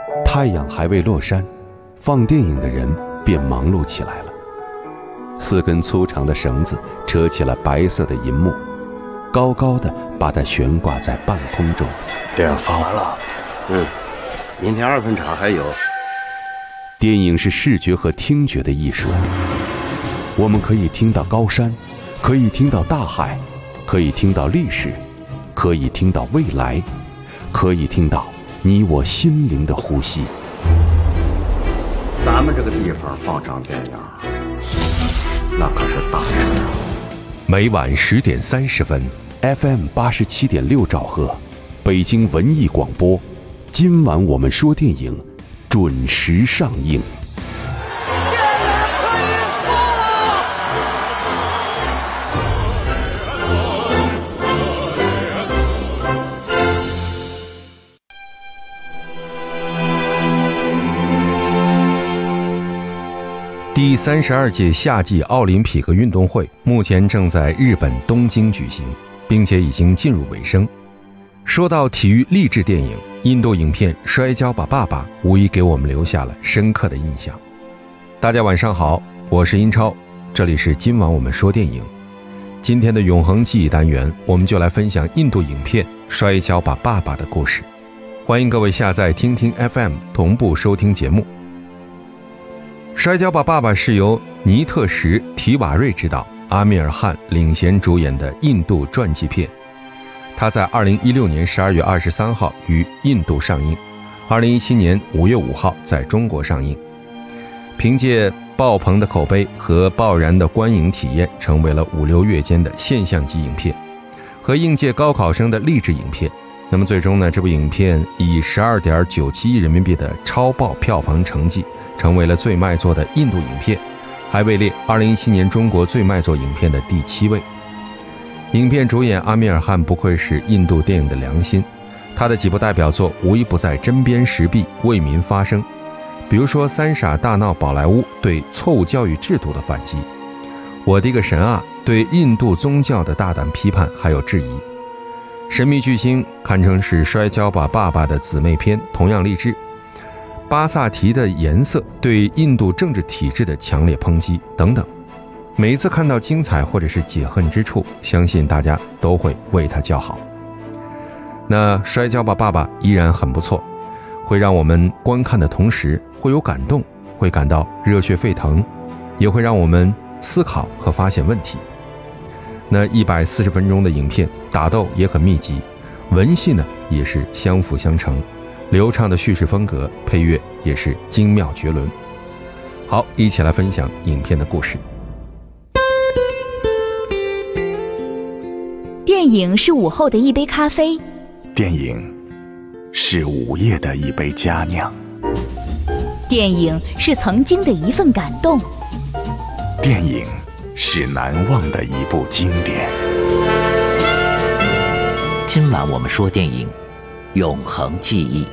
太阳还未落山，放电影的人便忙碌起来了。4根粗长的绳子扯起了白色的银幕，高高的把它悬挂在半空中。 电影放完了，明天2分场还有。 电影是视觉和听觉的艺术，我们可以听到高山，可以听到大海，可以听到历史，可以听到未来，可以听到你我心灵的呼吸。 咱们这个地方放场电影，那可是大事啊！ 每晚10点30分 ，FM 87.6兆赫，北京文艺广播。今晚我们说电影，准时上映。 第32届夏季奥林匹克运动会目前正在日本东京举行，并且已经进入尾声。说到体育励志电影，印度影片《摔跤吧，爸爸》无疑给我们留下了深刻的印象。大家晚上好，我是英超，这里是今晚我们说电影。今天的永恒记忆单元，我们就来分享印度影片《摔跤吧，爸爸》的故事。欢迎各位下载听听 FM 同步收听节目。摔跤吧，爸爸是由尼特什·提瓦瑞执导，阿米尔汗领衔主演的印度传记片。它在2016年12月23号于印度上映，2017年5月5号在中国上映。凭借爆棚的口碑和爆燃的观影体验，成为了5、6月间的现象级影片和应届高考生的励志影片。那么最终呢，这部影片以12.97亿人民币的超爆票房成绩，成为了最卖座的印度影片，还位列2017年中国最卖座影片的第7位。影片主演阿米尔汗不愧是印度电影的良心，他的几部代表作无一不在针砭时弊，为民发声。比如说《三傻大闹宝莱坞》对错误教育制度的反击，《我的一个神啊》对印度宗教的大胆批判还有质疑，《神秘巨星》堪称是摔跤吧爸爸的姊妹篇，同样励志。巴萨提的颜色对印度政治体制的强烈抨击等等。每一次看到精彩或者是解恨之处，相信大家都会为他叫好。那摔跤吧爸爸依然很不错，会让我们观看的同时会有感动，会感到热血沸腾，也会让我们思考和发现问题。那140分钟的影片，打斗也很密集，文戏呢也是相辅相成，流畅的叙事风格，配乐也是精妙绝伦。好，一起来分享影片的故事。 电影是午后的一杯咖啡， 电影是午夜的一杯佳酿， 电影是曾经的一份感动， 电影是难忘的一部经典。 今晚我们说电影，永恒记忆。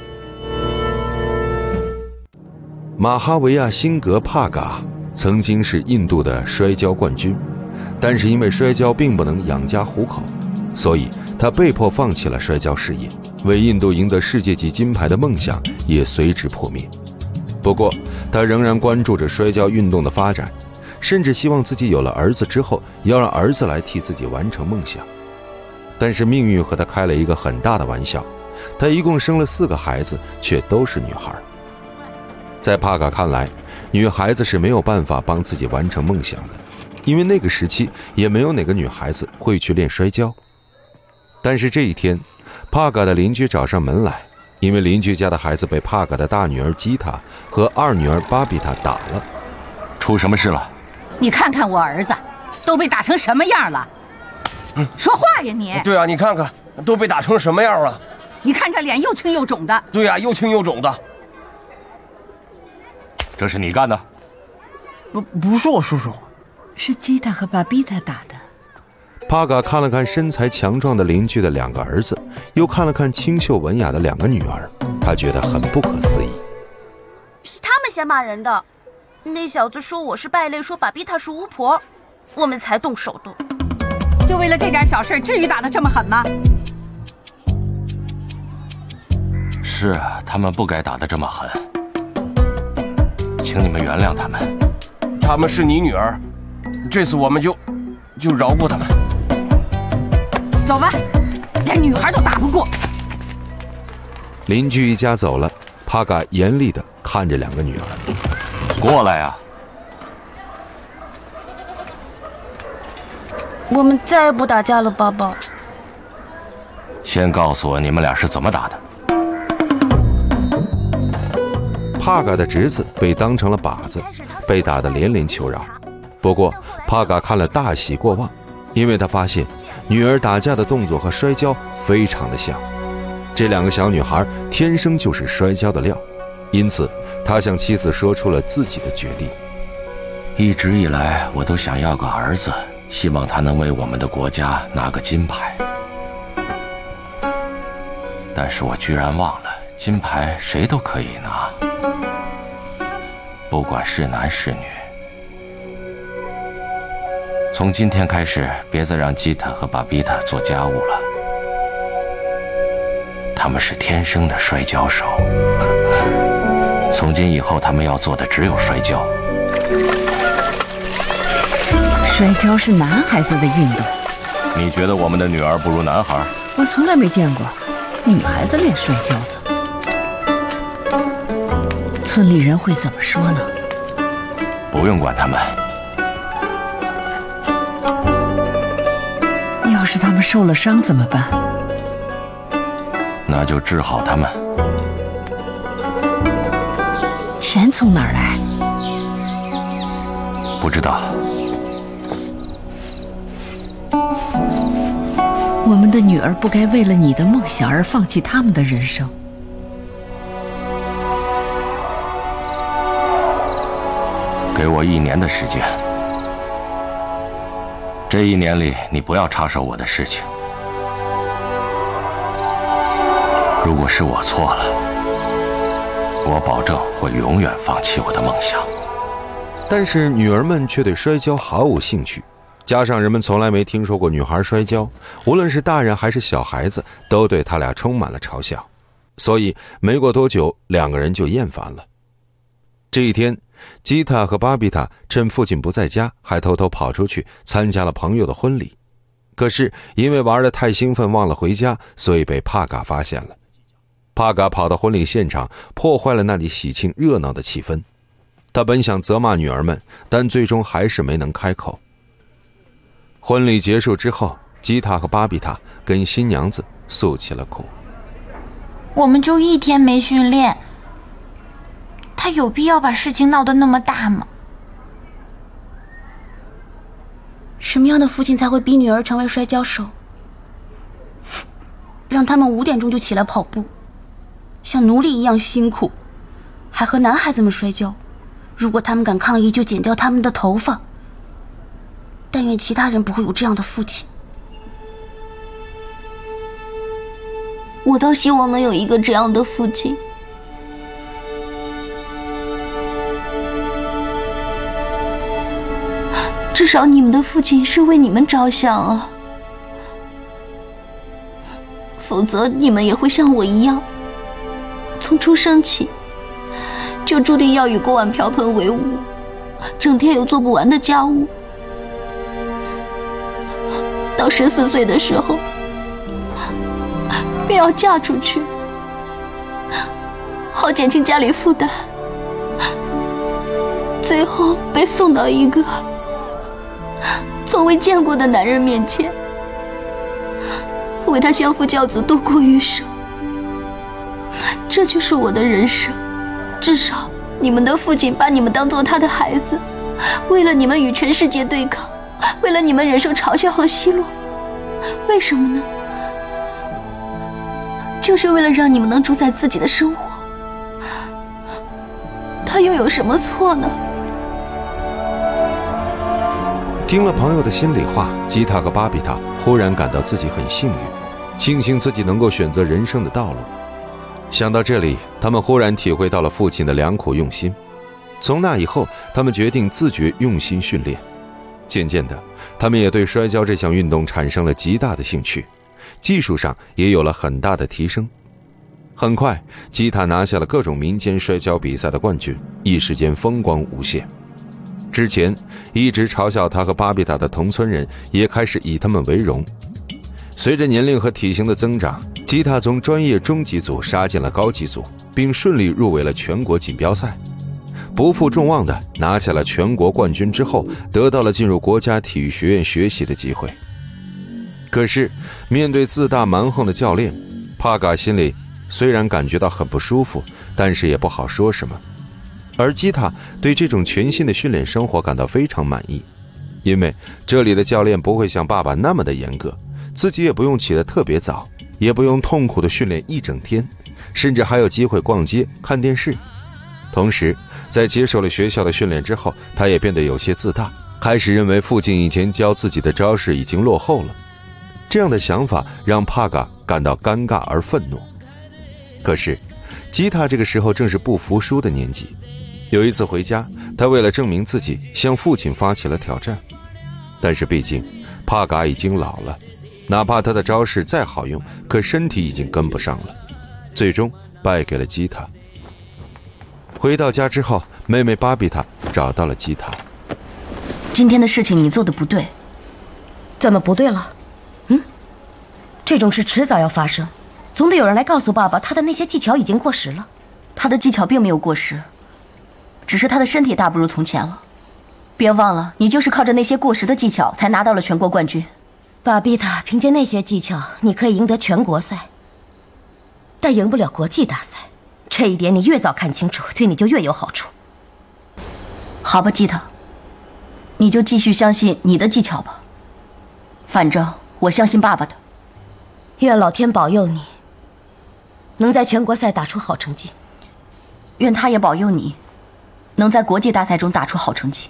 马哈维亚辛格帕嘎曾经是印度的摔跤冠军，但是因为摔跤并不能养家糊口，所以他被迫放弃了摔跤事业，为印度赢得世界级金牌的梦想也随之破灭。不过他仍然关注着摔跤运动的发展，甚至希望自己有了儿子之后要让儿子来替自己完成梦想。但是命运和他开了一个很大的玩笑，他一共生了4个孩子，却都是女孩。在帕嘎看来，女孩子是没有办法帮自己完成梦想的，因为那个时期也没有哪个女孩子会去练摔跤。但是这一天，帕嘎的邻居找上门来，因为邻居家的孩子被帕嘎的大女儿吉塔和2女儿巴比塔打了。 出什么事了？ 你看看我儿子都被打成什么样了。说话呀你！ 对啊，你看看都被打成什么样了。 你看这脸又青又肿的。 对啊，又青又肿的。 这是你干的？ 不是我叔叔， 是吉塔和巴比塔打的。 帕嘎看了看身材强壮的邻居的2个儿子，又看了看清秀文雅的2个女儿，他觉得很不可思议。 是他们先骂人的，那小子说我是败类，说巴比塔是巫婆，我们才动手的。 就为了这点小事，至于打得这么狠吗？ 是是他们不该打得这么狠，请你们原谅他们。 他们是你女儿，这次我们就饶过他们。 走吧，连女孩都打不过。 邻居一家走了，帕嘎严厉地看着两个女儿。 过来呀！ 我们再也不打架了，爸爸。 先告诉我你们俩是怎么打的。 帕嘎的侄子被当成了靶子，被打得连连求饶。不过帕嘎看了大喜过望，因为他发现女儿打架的动作和摔跤非常的像，这两个小女孩天生就是摔跤的料，因此他向妻子说出了自己的决定。 一直以来我都想要个儿子，希望他能为我们的国家拿个金牌，但是我居然忘了，金牌谁都可以拿，不管是男是女。从今天开始，别再让吉塔和巴比塔做家务了，他们是天生的摔跤手。从今以后，他们要做的只有摔跤。 摔跤是男孩子的运动。 你觉得我们的女儿不如男孩？ 我从来没见过女孩子练摔跤的。村里人会怎么说呢？ 不用管他们。 要是他们受了伤怎么办？ 那就治好他们。 钱从哪儿来？ 不知道。 我们的女儿不该为了你的梦想而放弃他们的人生。 给我1年的时间，这1年里你不要插手我的事情。如果是我错了，我保证会永远放弃我的梦想。 但是女儿们却对摔跤毫无兴趣，加上人们从来没听说过女孩摔跤，无论是大人还是小孩子都对他俩充满了嘲笑，所以没过多久两个人就厌烦了。这一天，吉塔和巴比塔趁父亲不在家，还偷偷跑出去参加了朋友的婚礼。可是因为玩得太兴奋忘了回家，所以被帕嘎发现了。帕嘎跑到婚礼现场，破坏了那里喜庆热闹的气氛。他本想责骂女儿们，但最终还是没能开口。婚礼结束之后，吉塔和巴比塔跟新娘子诉起了苦。 我们就1天没训练，他有必要把事情闹得那么大吗？ 什么样的父亲才会逼女儿成为摔跤手？让他们5点钟就起来跑步，像奴隶一样辛苦，还和男孩子们摔跤。如果他们敢抗议，就剪掉他们的头发。但愿其他人不会有这样的父亲。 我倒希望能有一个这样的父亲。至少你们的父亲是为你们着想啊，否则你们也会像我一样，从出生起就注定要与锅碗瓢盆为伍，整天有做不完的家务。到14岁的时候，便要嫁出去，好减轻家里负担，最后被送到一个从未见过的男人面前，为他相夫教子，度过余生。这就是我的人生。至少你们的父亲把你们当作他的孩子，为了你们与全世界对抗，为了你们忍受嘲笑和奚落。为什么呢？就是为了让你们能主宰自己的生活。他又有什么错呢？ 听了朋友的心里话，吉塔和巴比塔忽然感到自己很幸运，庆幸自己能够选择人生的道路。想到这里，他们忽然体会到了父亲的良苦用心。从那以后，他们决定自觉用心训练。渐渐的，他们也对摔跤这项运动产生了极大的兴趣，技术上也有了很大的提升。 很快，吉他拿下了各种民间摔跤比赛的冠军，一时间风光无限。之前一直嘲笑他和巴比塔的同村人也开始以他们为荣。随着年龄和体型的增长，吉他从专业中级组杀进了高级组，并顺利入围了全国锦标赛。不负众望的拿下了全国冠军之后，得到了进入国家体育学院学习的机会。可是面对自大蛮横的教练，帕嘎心里虽然感觉到很不舒服，但是也不好说什么。而吉他对这种全新的训练生活感到非常满意，因为这里的教练不会像爸爸那么的严格，自己也不用起得特别早，也不用痛苦的训练一整天，甚至还有机会逛街看电视。同时在接受了学校的训练之后，他也变得有些自大，开始认为父亲以前教自己的招式已经落后了。这样的想法让帕嘎感到尴尬而愤怒。可是吉他这个时候正是不服输的年纪，有一次回家，他为了证明自己，向父亲发起了挑战。但是毕竟帕嘎已经老了，哪怕他的招式再好用，可身体已经跟不上了，最终败给了吉他。回到家之后，妹妹巴比塔找到了吉他。 今天的事情你做的不对。 怎么不对了？这种事迟早要发生，总得有人来告诉爸爸，他的那些技巧已经过时了。 他的技巧并没有过时，只是他的身体大不如从前了。别忘了，你就是靠着那些过时的技巧才拿到了全国冠军。 巴比塔，凭借那些技巧，你可以赢得全国赛，但赢不了国际大赛。这一点你越早看清楚，对你就越有好处。 好吧，吉他，你就继续相信你的技巧吧。反正我相信爸爸的。 愿老天保佑你，能在全国赛打出好成绩。 愿他也保佑你，能在国际大赛中打出好成绩。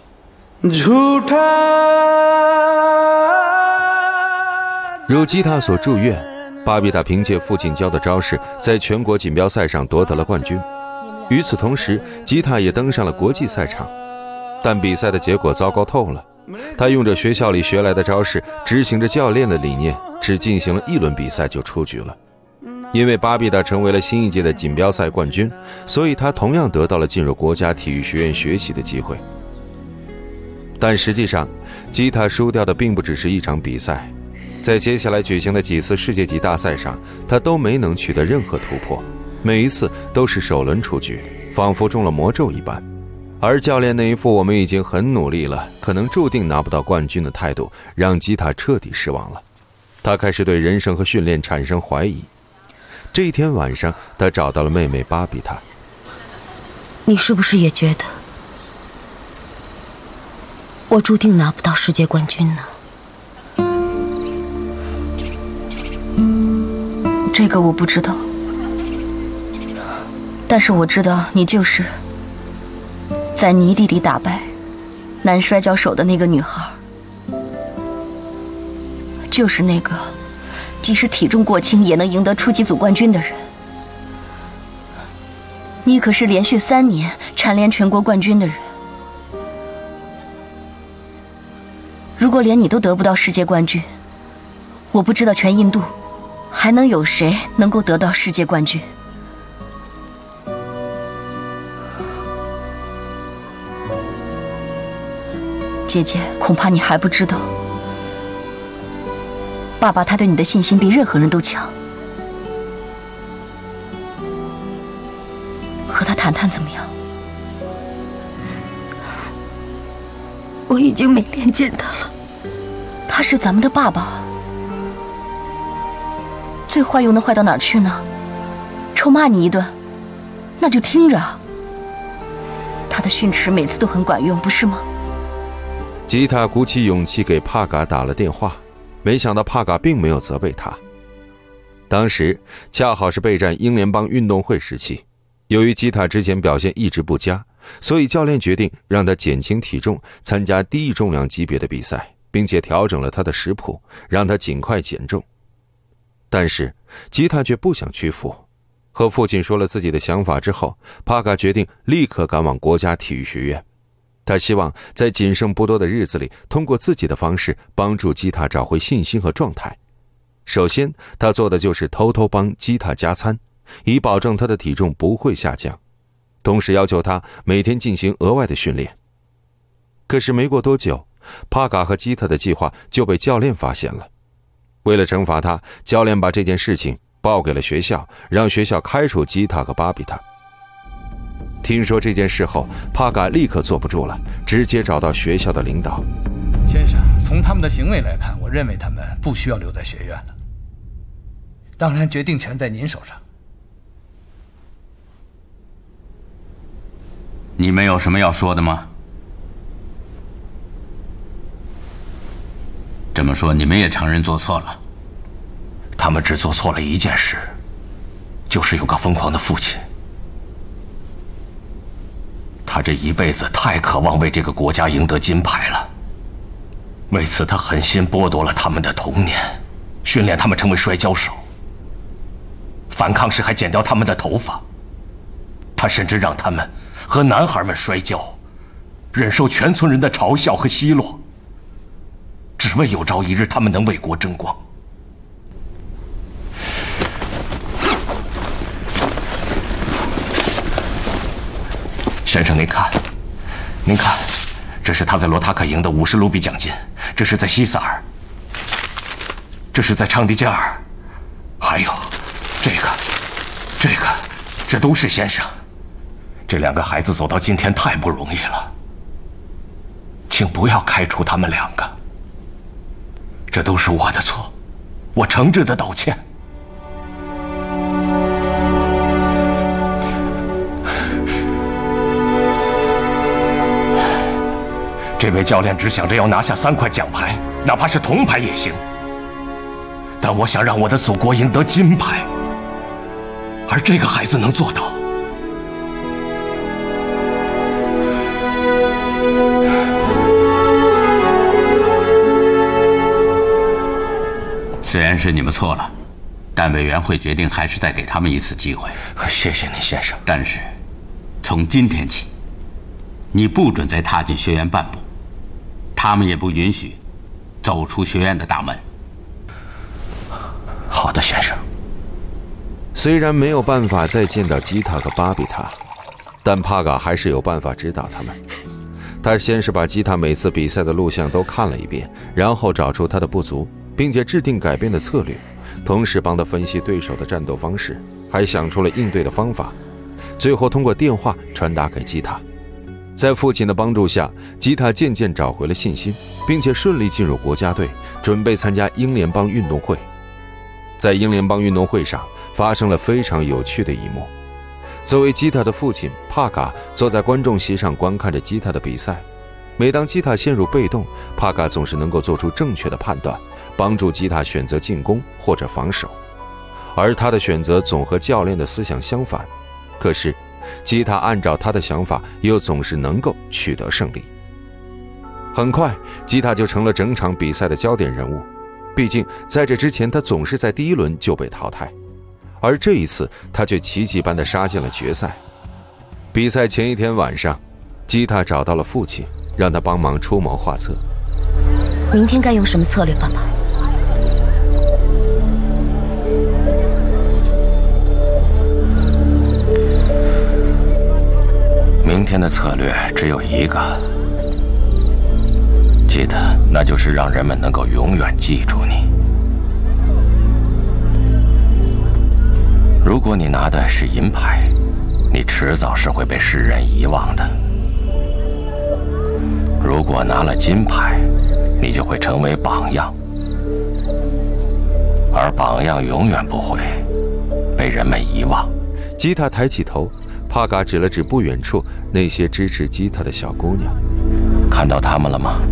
如吉他所祝愿，巴比塔凭借父亲教的招式，在全国锦标赛上夺得了冠军。与此同时，吉他也登上了国际赛场，但比赛的结果糟糕透了。他用着学校里学来的招式，执行着教练的理念，只进行了1轮比赛就出局了。因为巴比塔成为了新一届的锦标赛冠军，所以他同样得到了进入国家体育学院学习的机会。但实际上，吉他输掉的并不只是一场比赛，在接下来举行的几次世界级大赛上，他都没能取得任何突破，每一次都是首轮出局，仿佛中了魔咒一般。而教练那一副我们已经很努力了，可能注定拿不到冠军的态度，让吉他彻底失望了。他开始对人生和训练产生怀疑。这一天晚上，他找到了妹妹巴比塔。 你是不是也觉得我注定拿不到世界冠军呢？ 这个我不知道，但是我知道你就是在泥地里打败男摔跤手的那个女孩，就是那个即使体重过轻也能赢得初级组冠军的人。你可是连续3年蝉联全国冠军的人，如果连你都得不到世界冠军，我不知道全印度还能有谁能够得到世界冠军。姐姐，恐怕你还不知道，爸爸他对你的信心比任何人都强。和他谈谈怎么样？ 我已经没脸见他了。 他是咱们的爸爸，最坏又能坏到哪儿去呢？臭骂你一顿，那就听着。他的训斥每次都很管用，不是吗？ 吉他鼓起勇气给帕嘎打了电话，没想到帕嘎并没有责备他。当时恰好是备战英联邦运动会时期，由于吉他之前表现一直不佳，所以教练决定让他减轻体重，参加低重量级别的比赛，并且调整了他的食谱，让他尽快减重。但是吉他却不想屈服，和父亲说了自己的想法之后，帕嘎决定立刻赶往国家体育学院。他希望在仅剩不多的日子里，通过自己的方式帮助吉他找回信心和状态。首先他做的就是偷偷帮吉他加餐， 以保证他的体重不会下降，同时要求他每天进行额外的训练。可是没过多久，帕嘎和基塔的计划就被教练发现了。为了惩罚他，教练把这件事情报给了学校，让学校开除基塔和巴比塔。听说这件事后，帕嘎立刻坐不住了，直接找到学校的领导。 先生，从他们的行为来看，我认为他们不需要留在学院了。当然，决定权在您手上。 你们有什么要说的吗？这么说，你们也承认做错了？ 他们只做错了一件事，就是有个疯狂的父亲。他这一辈子太渴望为这个国家赢得金牌了，为此他狠心剥夺了他们的童年，训练他们成为摔跤手。反抗时还剪掉他们的头发，他甚至让他们和男孩们摔跤，忍受全村人的嘲笑和奚落，只为有朝一日他们能为国争光。先生，您看，这是他在罗塔克赢的50卢比奖金，这是在西萨尔，这是在昌迪加尔，还有这都是先生。这2个孩子走到今天太不容易了，请不要开除他们2个，这都是我的错，我诚挚的道歉。这位教练只想着要拿下3块奖牌，哪怕是铜牌也行。但我想让我的祖国赢得金牌，而这个孩子能做到。 虽然是你们错了，但委员会决定还是再给他们一次机会。 谢谢您，先生。 但是，从今天起，你不准再踏进学院半步。他们也不允许走出学院的大门。 好的，先生。 虽然没有办法再见到基塔和巴比塔，但帕嘎还是有办法指导他们。他先是把基塔每次比赛的录像都看了一遍，然后找出他的不足，并且制定改变的策略，同时帮他分析对手的战斗方式，还想出了应对的方法，最后通过电话传达给基塔。在父亲的帮助下，基塔渐渐找回了信心，并且顺利进入国家队，准备参加英联邦运动会。在英联邦运动会上发生了非常有趣的一幕。作为基塔的父亲，帕嘎坐在观众席上观看着基塔的比赛。每当基塔陷入被动，帕嘎总是能够做出正确的判断，帮助基塔选择进攻或者防守。而他的选择总和教练的思想相反，可是基塔按照他的想法又总是能够取得胜利。很快，基塔就成了整场比赛的焦点人物，毕竟在这之前他总是在第1轮就被淘汰，而这一次他却奇迹般地杀进了决赛。比赛前一天晚上，基塔找到了父亲，让他帮忙出谋划策。 明天该用什么策略，爸爸？ 明天的策略只有一个，记得，那就是让人们能够永远记住你。如果你拿的是银牌，你迟早是会被世人遗忘的；如果拿了金牌，你就会成为榜样，而榜样永远不会被人们遗忘。 基塔抬起头，帕嘎指了指不远处那些支持基塔的小姑娘。 看到她们了吗？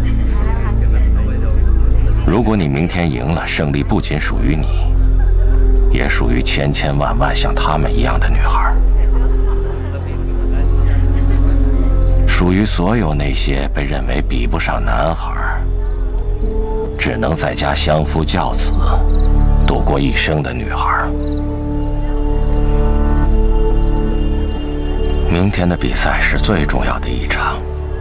如果你明天赢了，胜利不仅属于你，也属于千千万万像她们一样的女孩，属于所有那些被认为比不上男孩，只能在家相夫教子度过一生的女孩。明天的比赛是最重要的一场，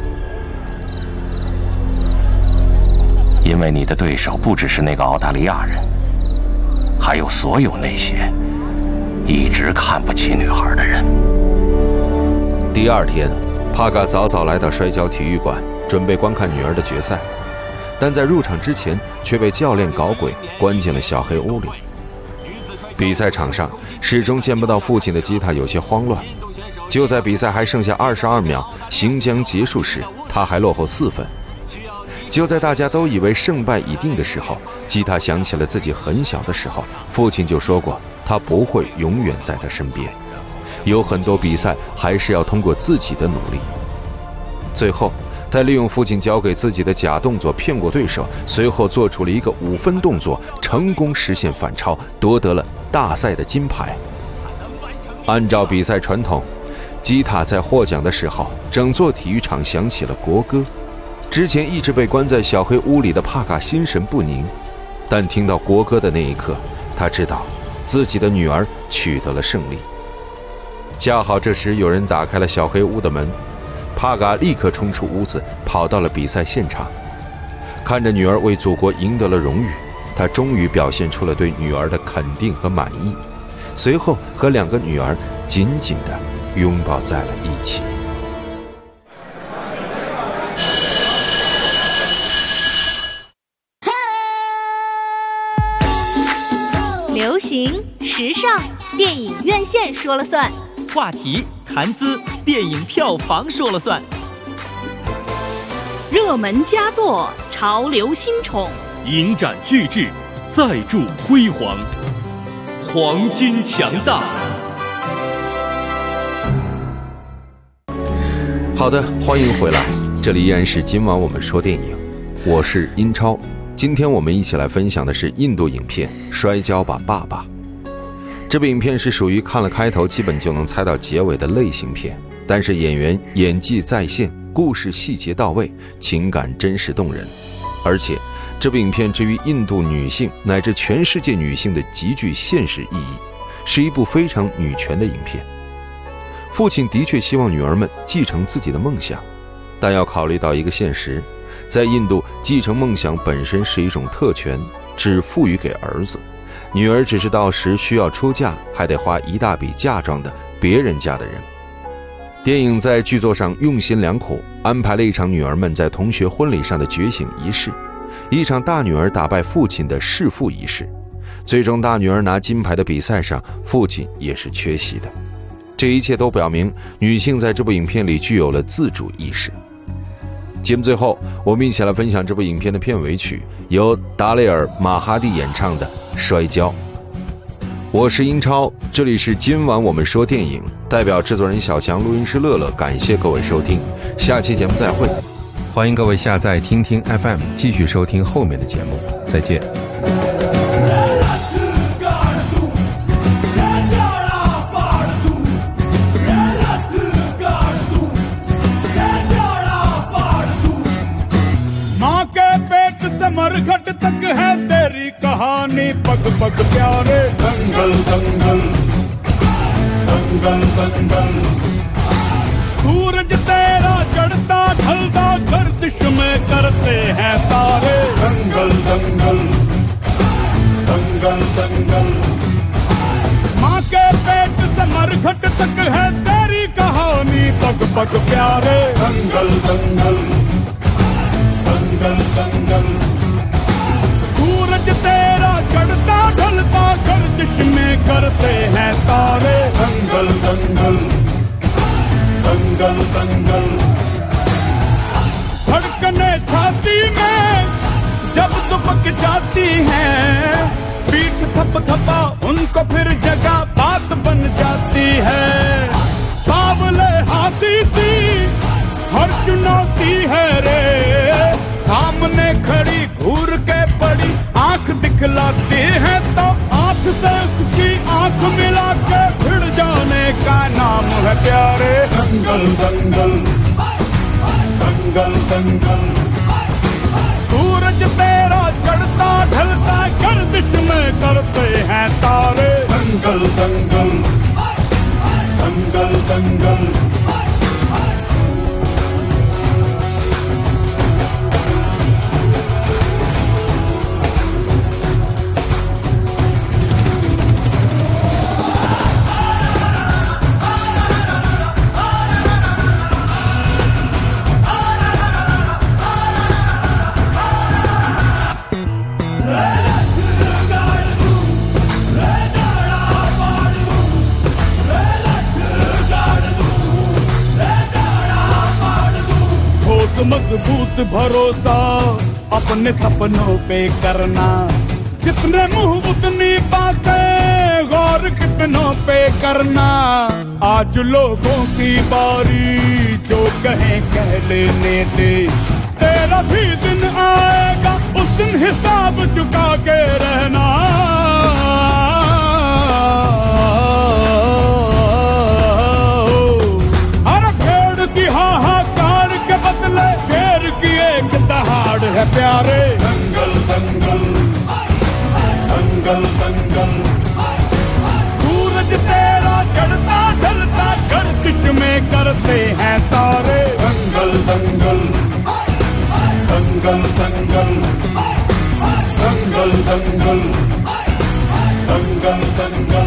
因为你的对手不只是那个澳大利亚人，还有所有那些一直看不起女孩的人。 第二天，帕嘎早早来到摔跤体育馆，准备观看女儿的决赛，但在入场之前却被教练搞鬼关进了小黑屋里。比赛场上始终见不到父亲的基塔有些慌乱，就在比赛还剩下22秒行将结束时，他还落后4分。就在大家都以为胜败已定的时候，基塔想起了自己很小的时候，父亲就说过他不会永远在他身边，有很多比赛还是要通过自己的努力。最后他利用父亲教给自己的假动作骗过对手，随后做出了一个5分动作，成功实现反超，夺得了大赛的金牌。按照比赛传统，基塔在获奖的时候，整座体育场响起了国歌。之前一直被关在小黑屋里的帕嘎心神不宁，但听到国歌的那一刻，他知道自己的女儿取得了胜利。恰好这时有人打开了小黑屋的门，帕嘎立刻冲出屋子，跑到了比赛现场。看着女儿为祖国赢得了荣誉，他终于表现出了对女儿的肯定和满意，随后和2个女儿紧紧地拥抱在了一起。 流行、时尚，电影院线说了算； 话题、谈资，电影票房说了算； 热门佳作，潮流新宠， 银展巨制，再铸辉煌，黄金强大。 好的，欢迎回来，这里依然是今晚我们说电影，我是英超。今天我们一起来分享的是印度影片《摔跤吧，爸爸》。这部影片是属于看了开头基本就能猜到结尾的类型片，但是演员演技在线，故事细节到位，情感真实动人。而且这部影片之于印度女性乃至全世界女性的极具现实意义，是一部非常女权的影片。父亲的确希望女儿们继承自己的梦想，但要考虑到一个现实，在印度，继承梦想本身是一种特权，只赋予给儿子，女儿只是到时需要出嫁，还得花一大笔嫁妆的别人家的人。电影在剧作上用心良苦，安排了一场女儿们在同学婚礼上的觉醒仪式，一场大女儿打败父亲的弑父仪式，最终大女儿拿金牌的比赛上，父亲也是缺席的。这一切都表明女性在这部影片里具有了自主意识。节目最后，我们一起来分享这部影片的片尾曲，由达雷尔·马哈蒂演唱的《摔跤》。我是英超，这里是今晚我们说电影，代表制作人小强，录音师乐乐，感谢各位收听，下期节目再会。 欢迎各位下载听听 FM， 继续收听后面的节目，再见。 मरघट तक है तेरी कहानी पग पग प्यारे दंगल दंगल दंगल दंगल सूरज तेरा चढ़ता ढलता गर्दिश में करते हैं तारे दंगल दंगल दंगल दंगल माँ के पेट से मरघट तक है तेरी कहानी पग पग प्यारे दंगल दंगल दंगल दंगल सूरज तेरा चढ़ता ढलता गर्दिश में करते हैं तारे दंगल दंगल दंगल दंगल धड़कने छाती में जब दुबक जाती हैं पीठ थप थपा उनको फिर जगह बात बन जाती है बावले हाथी सी हर चुनौती है रे सामने खड़ी घूर के पड़ी आंख दिखलाती है तो आंख से उसकी आंख मिला के भिड़ जाने का नाम है प्यारे दंगल दंगल दंगल दंगल सूरज तेरा चढ़ता ढलता गर्दिश में करते हैं तारे दंगल दंगल दंगल दंगल मजबूत भरोसा अपने सपनों पे करना, जितने मुंह उतनी बातें, गौर कितनों पे करना। आज लोगों की बारी, जो कहें कह लेने दे, तेरा भी दिन आएगा, उस दिन हिसाब चुका के रहना। हर भेड़ की हाहाकार के बदले शेर की एक दहाड़ है प्यारे। दंगल दंगल दंगल दंगल, सूरज तेरा चढ़ता ढलता गर्दिश में करते हैं तारे। दंगल दंगल दंगल दंगल दंगल दंगल दंगल दंगल।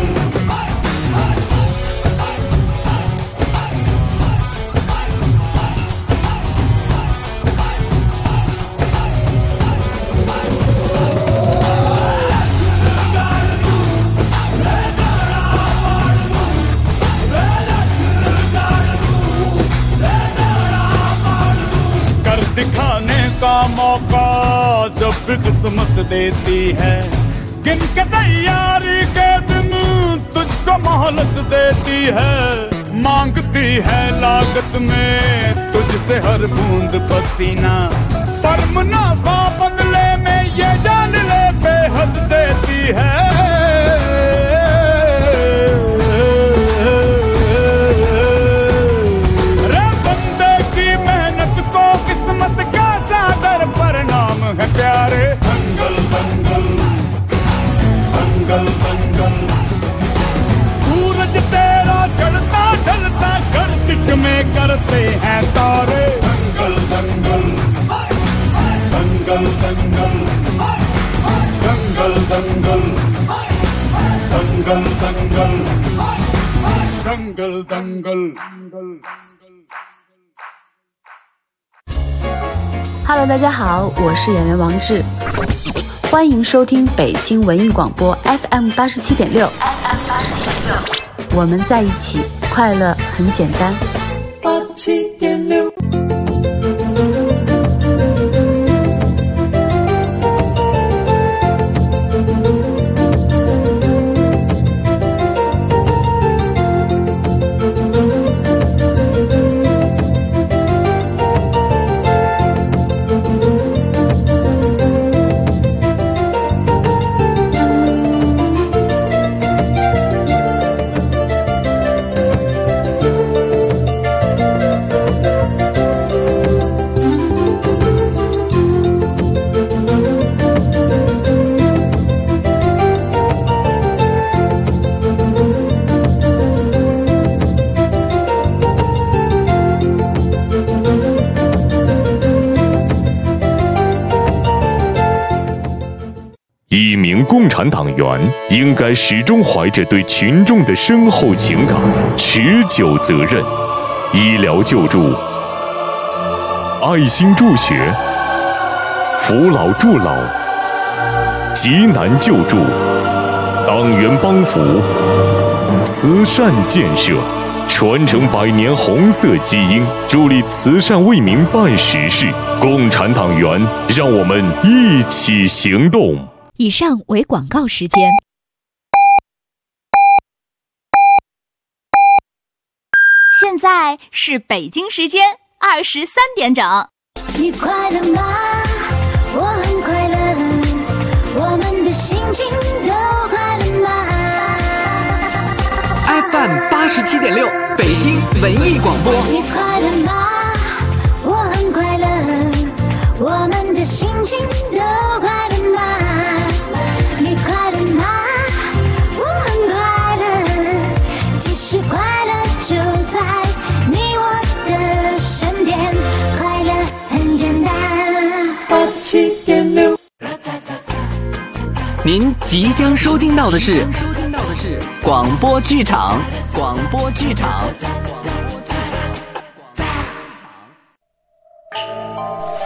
दिखाने का मौका जब भी किस्मत देती है, गिन के तैयारी के दिन तुझको मोहलत देती है। मांगती है लागत में तुझसे हर बूंद पसीना, पर मुनाफा बदले में ये जान ले बेहद देती है। परिणाम है प्यारे। दंगल दंगल दंगल दंगल, सूरज तेरा चढ़ता ढलता गर्दिश में करते हैं तारे। दंगल दंगल दंगल दंगल दंगल दंगल दंगल दंगल दंगल दंगल। Hello， 大家好，我是演员王志，欢迎收听北京文艺广播 FM 87.6。我们在一起，快乐很简单。87.6。 一名共产党员应该始终怀着对群众的深厚情感、持久责任。医疗救助、爱心助学、扶老助老、急难救助、党员帮扶、慈善建设，传承百年红色基因，助力慈善为民办实事。共产党员，让我们一起行动。 以上为广告时间。现在是北京时间23点整。 你快乐吗？我很快乐，我们的心情都快乐吗 ？FM 87.6，北京文艺广播。 你快乐吗？我很快乐，我们的心情都快乐吗？你快乐吗？我很快乐，其实快乐就在你我的身边，快乐很简单。87.6， 您即将收听到的是广播剧场。